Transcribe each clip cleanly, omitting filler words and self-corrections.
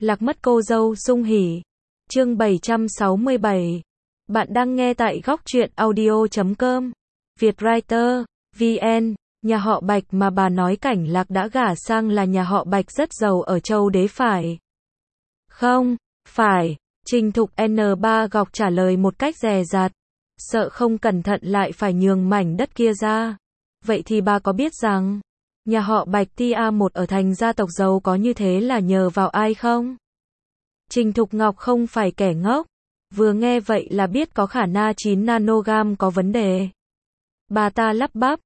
Lạc mất cô dâu sung hỉ. Chương 767. Bạn đang nghe tại góc truyện audio.com. Vietwriter, VN. Nhà họ Bạch mà bà nói Cảnh Lạc đã gả sang là nhà họ Bạch rất giàu ở Châu Đế phải? Không, phải. Trình Thục N3 gọc trả lời một cách dè dặt. Sợ không cẩn thận lại phải nhường mảnh đất kia ra. Vậy thì bà có biết rằng nhà họ Bạch tia 1 ở thành gia tộc giàu có như thế là nhờ vào ai không? Trình Thục Ngọc không phải kẻ ngốc. Vừa nghe vậy là biết có khả năng 9 nanogam có vấn đề. Bà ta lắp bắp,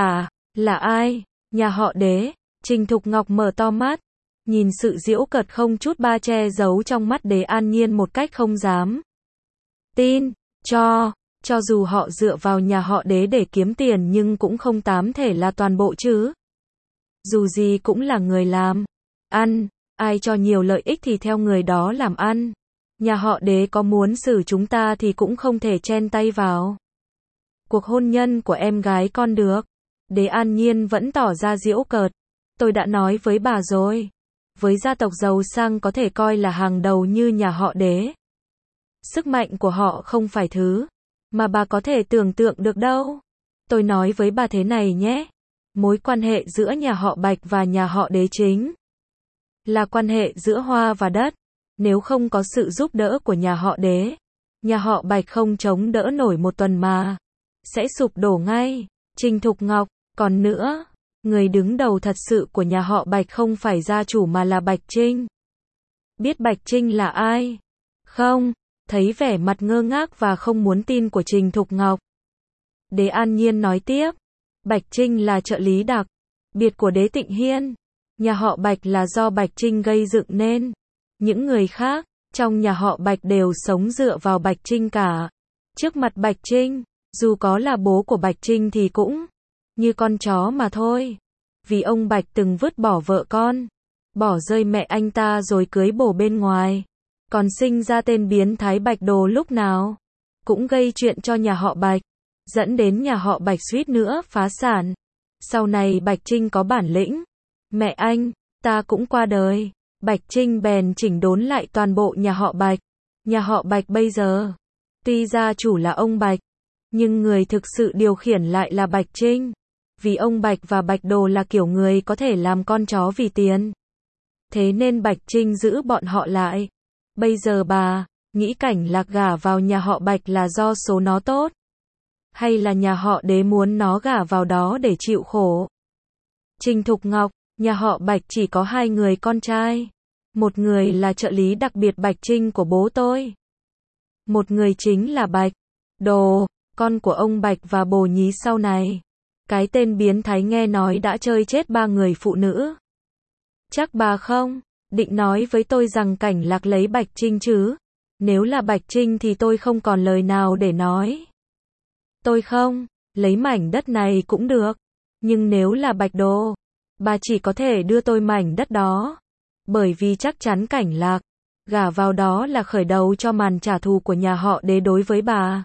là ai? Nhà họ Đế. Trình Thục Ngọc mở to mắt, nhìn sự giễu cợt không chút ba che giấu trong mắt Đế An Nhiên một cách không dám tin. Cho dù họ dựa vào nhà họ Đế để kiếm tiền nhưng cũng không tám thể là toàn bộ chứ. Dù gì cũng là người làm ăn, ai cho nhiều lợi ích thì theo người đó làm ăn. Nhà họ Đế có muốn xử chúng ta thì cũng không thể chen tay vào cuộc hôn nhân của em gái con được. Đế An Nhiên vẫn tỏ ra giễu cợt. Tôi đã nói với bà rồi. Với gia tộc giàu sang có thể coi là hàng đầu như nhà họ Đế, sức mạnh của họ không phải thứ mà bà có thể tưởng tượng được đâu. Tôi nói với bà thế này nhé. Mối quan hệ giữa nhà họ Bạch và nhà họ Đế chính là quan hệ giữa hoa và đất. Nếu không có sự giúp đỡ của nhà họ Đế, nhà họ Bạch không chống đỡ nổi một tuần mà sẽ sụp đổ ngay. Trình Thục Ngọc, còn nữa, người đứng đầu thật sự của nhà họ Bạch không phải gia chủ mà là Bạch Trinh. Biết Bạch Trinh là ai không? Thấy vẻ mặt ngơ ngác và không muốn tin của Trình Thục Ngọc, Đế An Nhiên nói tiếp. Bạch Trinh là trợ lý đặc biệt của Đế Tịnh Hiên. Nhà họ Bạch là do Bạch Trinh gây dựng nên. Những người khác trong nhà họ Bạch đều sống dựa vào Bạch Trinh cả. Trước mặt Bạch Trinh, dù có là bố của Bạch Trinh thì cũng như con chó mà thôi. Vì ông Bạch từng vứt bỏ vợ con, bỏ rơi mẹ anh ta rồi cưới bồ bên ngoài, còn sinh ra tên biến thái Bạch Đồ lúc nào cũng gây chuyện cho nhà họ Bạch, dẫn đến nhà họ Bạch suýt nữa phá sản. Sau này Bạch Trinh có bản lĩnh, mẹ anh ta cũng qua đời, Bạch Trinh bèn chỉnh đốn lại toàn bộ nhà họ Bạch. Nhà họ Bạch bây giờ, tuy gia chủ là ông Bạch, nhưng người thực sự điều khiển lại là Bạch Trinh. Vì ông Bạch và Bạch Đồ là kiểu người có thể làm con chó vì tiền. Thế nên Bạch Trinh giữ bọn họ lại. Bây giờ bà nghĩ Cảnh Lạc gả vào nhà họ Bạch là do số nó tốt, hay là nhà họ Đế muốn nó gả vào đó để chịu khổ? Trình Thục Ngọc, nhà họ Bạch chỉ có 2 người con trai. Một người là trợ lý đặc biệt Bạch Trinh của bố tôi. Một người chính là Bạch Đồ, con của ông Bạch và bồ nhí sau này. Cái tên biến thái nghe nói đã chơi chết 3 người phụ nữ. Chắc bà không định nói với tôi rằng Cảnh Lạc lấy Bạch Trinh chứ? Nếu là Bạch Trinh thì tôi không còn lời nào để nói. Tôi không lấy mảnh đất này cũng được. Nhưng nếu là Bạch Đồ, bà chỉ có thể đưa tôi mảnh đất đó. Bởi vì chắc chắn Cảnh Lạc gả vào đó là khởi đầu cho màn trả thù của nhà họ Đế đối với bà.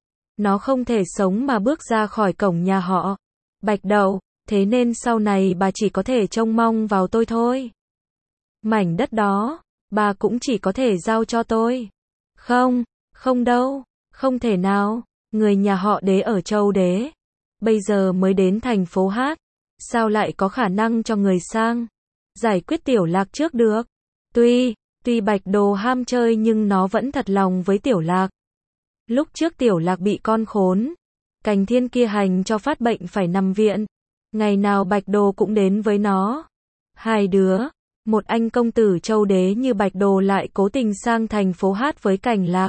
Nó không thể sống mà bước ra khỏi cổng nhà họ Bạch đâu. Thế nên sau này bà chỉ có thể trông mong vào tôi thôi. Mảnh đất đó, bà cũng chỉ có thể giao cho tôi. Không đâu, không thể nào. Người nhà họ Đế ở Châu Đế bây giờ mới đến thành phố Hát, sao lại có khả năng cho người sang giải quyết Tiểu Lạc trước được? Tuy Bạch Đồ ham chơi nhưng nó vẫn thật lòng với Tiểu Lạc. Lúc trước Tiểu Lạc bị con khốn Cành Thiên kia hành cho phát bệnh phải nằm viện, ngày nào Bạch Đồ cũng đến với nó. 2 đứa, một anh công tử Châu Đế như Bạch Đồ lại cố tình sang thành phố Hát với Cảnh Lạc.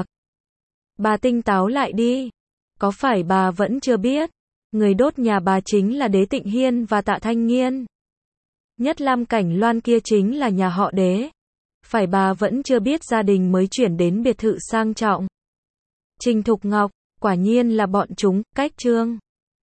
Bà tinh táo lại đi. Có phải bà vẫn chưa biết, người đốt nhà bà chính là Đế Tịnh Hiên và Tạ Thanh Nghiên. Nhất Lam Cảnh Loan kia chính là nhà họ Đế. Phải bà vẫn chưa biết gia đình mới chuyển đến biệt thự sang trọng. Trình Thục Ngọc, quả nhiên là bọn chúng, cách Trương